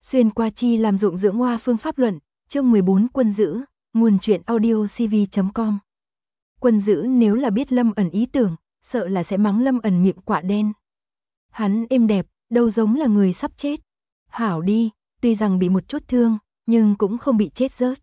Xuyên qua chi làm dụng dưỡng hoa phương pháp luận, chương 14 Quân Dữ, nguồn truyện audio cv.com. Quân Dữ nếu là biết Lâm Ẩn ý tưởng, sợ là sẽ mắng Lâm Ẩn miệng quạ đen. Hắn êm đẹp, đâu giống là người sắp chết. Hảo đi, tuy rằng bị một chút thương, nhưng cũng không bị chết rớt.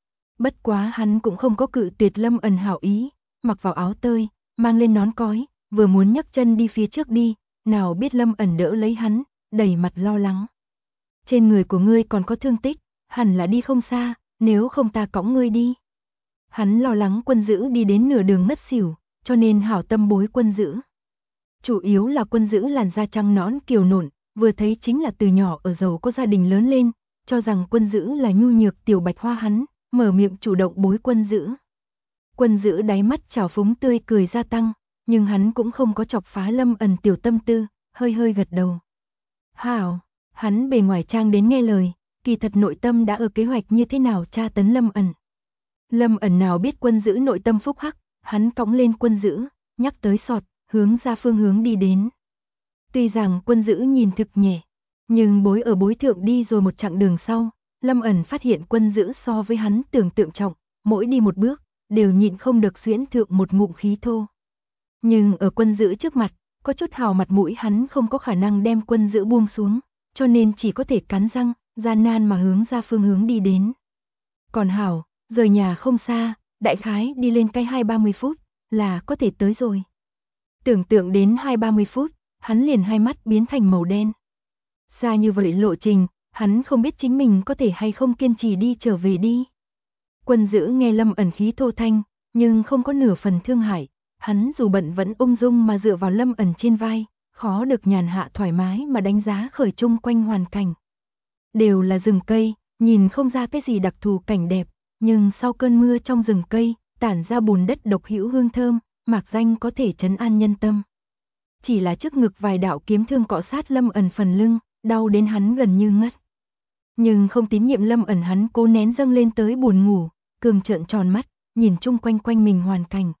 Bất quá hắn cũng không có cự tuyệt Lâm Ẩn hảo ý, mặc vào áo tơi, mang lên nón cói, vừa muốn nhấc chân đi phía trước đi, nào biết Lâm Ẩn đỡ lấy hắn, đầy mặt lo lắng. Trên người của ngươi còn có thương tích, hẳn là đi không xa, nếu không ta cõng ngươi đi. Hắn lo lắng Quân Dữ đi đến nửa đường ngất xỉu, cho nên hảo tâm bối Quân Dữ. Chủ yếu là Quân Dữ làn da trắng nõn kiều nộn, vừa thấy chính là từ nhỏ ở giàu có gia đình lớn lên, cho rằng Quân Dữ là nhu nhược tiểu bạch hoa hắn, mở miệng chủ động bối Quân Dữ. Quân Dữ đáy mắt trào phúng tươi cười gia tăng, nhưng hắn cũng không có chọc phá Lâm Ẩn tiểu tâm tư, hơi hơi gật đầu. Hảo. Hắn bề ngoài trang đến nghe lời, kỳ thật nội tâm đã ở kế hoạch như thế nào tra tấn Lâm Ẩn. Lâm Ẩn nào biết Quân Dữ nội tâm phúc hắc, hắn cõng lên Quân Dữ, nhắc tới sọt, hướng ra phương hướng đi đến. Tuy rằng Quân Dữ nhìn thực nhẹ, nhưng bối thượng đi rồi một chặng đường sau, Lâm Ẩn phát hiện Quân Dữ so với hắn tưởng tượng trọng, mỗi đi một bước, đều nhịn không được xuyễn thượng một ngụm khí thô. Nhưng ở Quân Dữ trước mặt, có chút hào mặt mũi hắn không có khả năng đem Quân Dữ buông xuống, cho nên chỉ có thể cắn răng, gian nan mà hướng ra phương hướng đi đến. Còn hảo, rời nhà không xa, đại khái đi lên cái 20-30 phút, là có thể tới rồi. Tưởng tượng đến 20-30 phút, hắn liền hai mắt biến thành màu đen. Xa như vậy lộ trình, hắn không biết chính mình có thể hay không kiên trì đi trở về đi. Quân Dữ nghe Lâm Ẩn khí thô thanh, nhưng không có nửa phần thương hại, hắn dù bận vẫn ung dung mà dựa vào Lâm Ẩn trên vai, khó được nhàn hạ thoải mái mà đánh giá khởi chung quanh hoàn cảnh. Đều là rừng cây, nhìn không ra cái gì đặc thù cảnh đẹp, nhưng sau cơn mưa trong rừng cây, tản ra bùn đất độc hữu hương thơm, mạc danh có thể trấn an nhân tâm. Chỉ là trước ngực vài đạo kiếm thương cọ sát Lâm Ẩn phần lưng, đau đến hắn gần như ngất. Nhưng không tín nhiệm Lâm Ẩn hắn cố nén dâng lên tới buồn ngủ, cường trợn tròn mắt, nhìn chung quanh mình hoàn cảnh.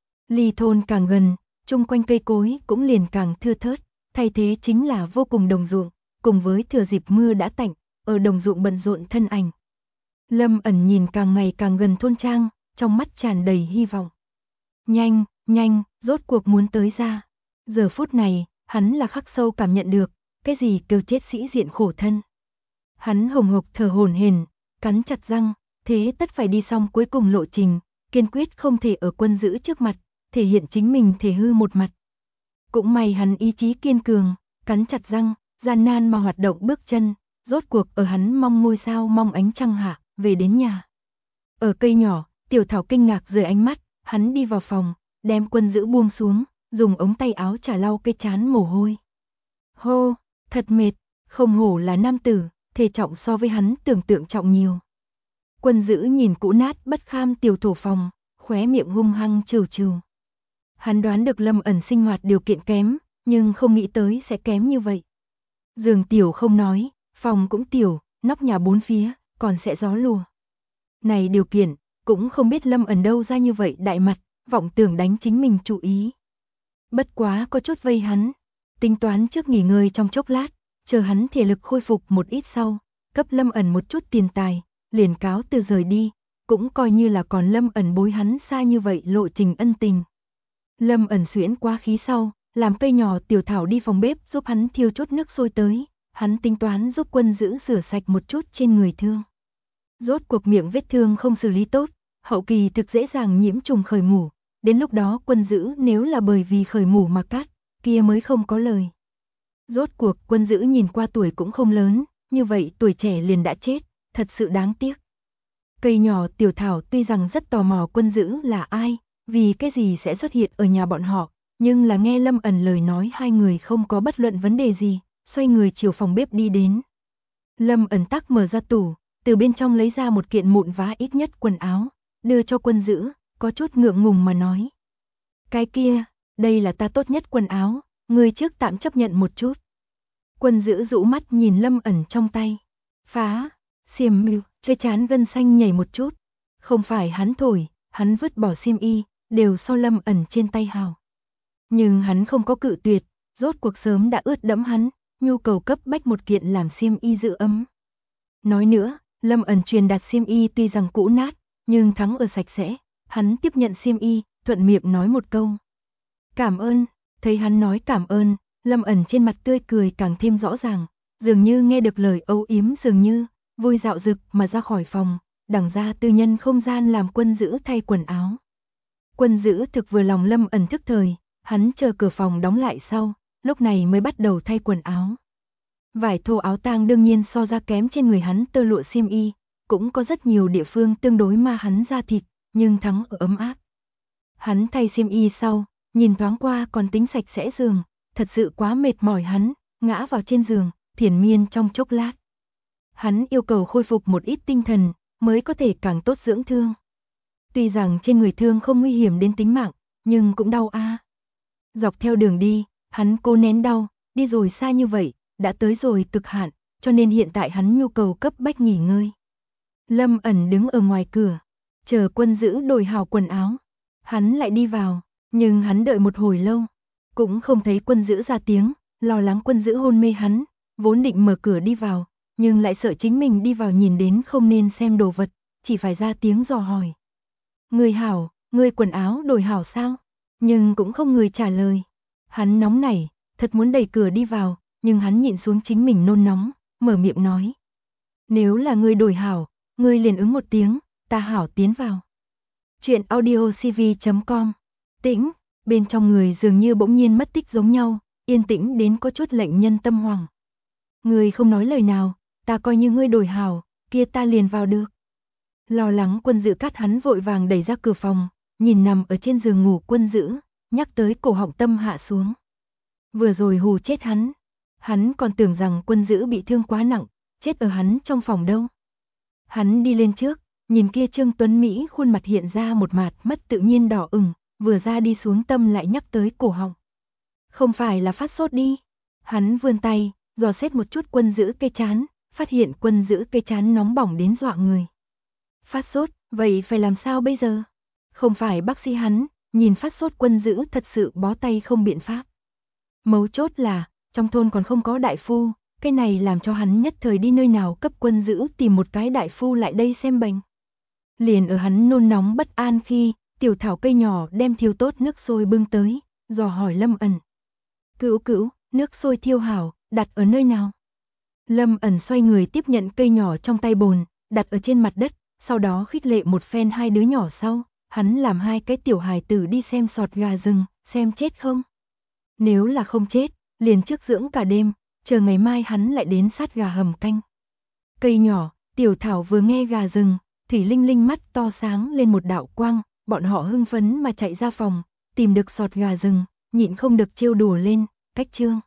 Ly thôn càng gần, chung quanh cây cối cũng liền càng thưa thớt, thay thế chính là vô cùng đồng ruộng, cùng với thừa dịp mưa đã tạnh, ở đồng ruộng bận rộn thân ảnh. Lâm Ẩn nhìn càng ngày càng gần thôn trang, trong mắt tràn đầy hy vọng. Nhanh, rốt cuộc muốn tới ra. Giờ phút này, hắn là khắc sâu cảm nhận được, cái gì kêu chết sĩ diện khổ thân. Hắn hồng hộc thở hổn hển, cắn chặt răng, thế tất phải đi xong cuối cùng lộ trình, kiên quyết không thể ở Quân Dữ trước mặt, thể hiện chính mình thể hư một mặt. Cũng may hắn ý chí kiên cường, cắn chặt răng, gian nan mà hoạt động bước chân, rốt cuộc ở hắn mong ngôi sao mong ánh trăng hạ, về đến nhà. Ở cây nhỏ, Tiểu Thảo kinh ngạc rời ánh mắt, hắn đi vào phòng, đem Quân Dữ buông xuống, dùng ống tay áo chả lau cái trán mồ hôi. Hô, thật mệt, không hổ là nam tử, thể trọng so với hắn tưởng tượng trọng nhiều. Quân Dữ nhìn cũ nát bất kham tiểu thổ phòng, khóe miệng hung hăng trừ trừ. Hắn đoán được Lâm Ẩn sinh hoạt điều kiện kém, nhưng không nghĩ tới sẽ kém như vậy. Giường tiểu không nói, phòng cũng tiểu, nóc nhà bốn phía, còn sẽ gió lùa. Này điều kiện, cũng không biết Lâm Ẩn đâu ra như vậy đại mặt, vọng tưởng đánh chính mình chủ ý. Bất quá có chút vây hắn, tính toán trước nghỉ ngơi trong chốc lát, chờ hắn thể lực khôi phục một ít sau, cấp Lâm Ẩn một chút tiền tài, liền cáo từ rời đi, cũng coi như là còn Lâm Ẩn bối hắn xa như vậy lộ trình ân tình. Lâm Ẩn xuyễn qua khí sau, làm cây nhỏ Tiểu Thảo đi phòng bếp giúp hắn thiêu chút nước sôi tới, hắn tính toán giúp Quân Dữ rửa sạch một chút trên người thương. Rốt cuộc miệng vết thương không xử lý tốt, hậu kỳ thực dễ dàng nhiễm trùng khởi mủ, đến lúc đó Quân Dữ nếu là bởi vì khởi mủ mà cắt, kia mới không có lời. Rốt cuộc Quân Dữ nhìn qua tuổi cũng không lớn, như vậy tuổi trẻ liền đã chết, thật sự đáng tiếc. Cây nhỏ Tiểu Thảo tuy rằng rất tò mò Quân Dữ là ai, vì cái gì sẽ xuất hiện ở nhà bọn họ, nhưng là nghe Lâm Ẩn lời nói hai người không có bất luận vấn đề gì, xoay người chiều phòng bếp đi đến. Lâm Ẩn tắc mở ra tủ, từ bên trong lấy ra một kiện mụn vá ít nhất quần áo, đưa cho Quân Dữ, có chút ngượng ngùng mà nói. Cái kia, đây là ta tốt nhất quần áo, ngươi trước tạm chấp nhận một chút. Quân Dữ rũ mắt nhìn Lâm Ẩn trong tay. Phá, xiêm mưu, chơi chán gân xanh nhảy một chút. Không phải hắn thổi, hắn vứt bỏ xiêm y, đều so Lâm Ẩn trên tay hào. Nhưng hắn không có cự tuyệt, rốt cuộc sớm đã ướt đẫm hắn, nhu cầu cấp bách một kiện làm xiêm y giữ ấm. Nói nữa, Lâm ẩn truyền đạt xiêm y tuy rằng cũ nát, nhưng thắng ở sạch sẽ. Hắn tiếp nhận xiêm y, thuận miệng nói một câu. Cảm ơn. Thấy hắn nói cảm ơn, Lâm ẩn trên mặt tươi cười càng thêm rõ ràng, dường như nghe được lời âu yếm, dường như vui dạo dực mà ra khỏi phòng, đằng ra tư nhân không gian làm Quân Dữ thay quần áo. Quân Dữ thực vừa lòng Lâm ẩn thức thời, hắn chờ cửa phòng đóng lại sau, lúc này mới bắt đầu thay quần áo. Vải thô áo tang đương nhiên so ra kém trên người hắn tơ lụa xiêm y, cũng có rất nhiều địa phương tương đối ma hắn da thịt, nhưng thắng ở ấm áp. Hắn thay xiêm y sau, nhìn thoáng qua còn tính sạch sẽ giường, thật sự quá mệt mỏi hắn, ngã vào trên giường, thiền miên trong chốc lát. Hắn yêu cầu khôi phục một ít tinh thần, mới có thể càng tốt dưỡng thương. Tuy rằng trên người thương không nguy hiểm đến tính mạng, nhưng cũng đau a. Dọc theo đường đi, hắn cố nén đau, đi rồi xa như vậy, đã tới rồi cực hạn, cho nên hiện tại hắn nhu cầu cấp bách nghỉ ngơi. Lâm ẩn đứng ở ngoài cửa, chờ Quân Dữ đổi hảo quần áo. Hắn lại đi vào, nhưng hắn đợi một hồi lâu, cũng không thấy Quân Dữ ra tiếng, lo lắng Quân Dữ hôn mê hắn, vốn định mở cửa đi vào, nhưng lại sợ chính mình đi vào nhìn đến không nên xem đồ vật, chỉ phải ra tiếng dò hỏi. Người hảo, người quần áo đổi hảo sao? Nhưng cũng không người trả lời. Hắn nóng nảy, thật muốn đẩy cửa đi vào, nhưng hắn nhịn xuống chính mình nôn nóng, mở miệng nói. Nếu là người đổi hảo, người liền ứng một tiếng, ta hảo tiến vào. Chuyện audiocv.com. Tĩnh, bên trong người dường như bỗng nhiên mất tích giống nhau, yên tĩnh đến có chút lệnh nhân tâm hoảng. Người không nói lời nào, ta coi như ngươi đổi hảo, kia ta liền vào được. Lo lắng Quân Dữ cắt hắn vội vàng đẩy ra cửa phòng, nhìn nằm ở trên giường ngủ Quân Dữ, nhắc tới cổ họng tâm hạ xuống. Vừa rồi hù chết hắn còn tưởng rằng Quân Dữ bị thương quá nặng, chết ở hắn trong phòng đâu. Hắn đi lên trước, nhìn kia Trương Tuấn Mỹ khuôn mặt hiện ra một mạt mất tự nhiên đỏ ửng, vừa ra đi xuống tâm lại nhắc tới cổ họng. Không phải là phát sốt đi. Hắn vươn tay, dò xét một chút Quân Dữ cây trán, phát hiện Quân Dữ cây trán nóng bỏng đến dọa người. Phát sốt, vậy phải làm sao bây giờ? Không phải bác sĩ hắn, nhìn phát sốt Quân Dữ thật sự bó tay không biện pháp. Mấu chốt là, trong thôn còn không có đại phu, cái này làm cho hắn nhất thời đi nơi nào cấp Quân Dữ tìm một cái đại phu lại đây xem bệnh. Liền ở hắn nôn nóng bất an khi, tiểu thảo cây nhỏ đem thiêu tốt nước sôi bưng tới, dò hỏi Lâm ẩn. Cữu cữu, nước sôi thiêu hảo, đặt ở nơi nào? Lâm ẩn xoay người tiếp nhận cây nhỏ trong tay bồn, đặt ở trên mặt đất, sau đó khích lệ một phen hai đứa nhỏ sau, hắn làm hai cái tiểu hài tử đi xem sọt gà rừng, xem chết không? Nếu là không chết, liền trước dưỡng cả đêm, chờ ngày mai hắn lại đến sát gà hầm canh. Cây nhỏ, tiểu thảo vừa nghe gà rừng, Thủy Linh Linh mắt to sáng lên một đạo quang, bọn họ hưng phấn mà chạy ra phòng, tìm được sọt gà rừng, nhịn không được trêu đùa lên, cách Trương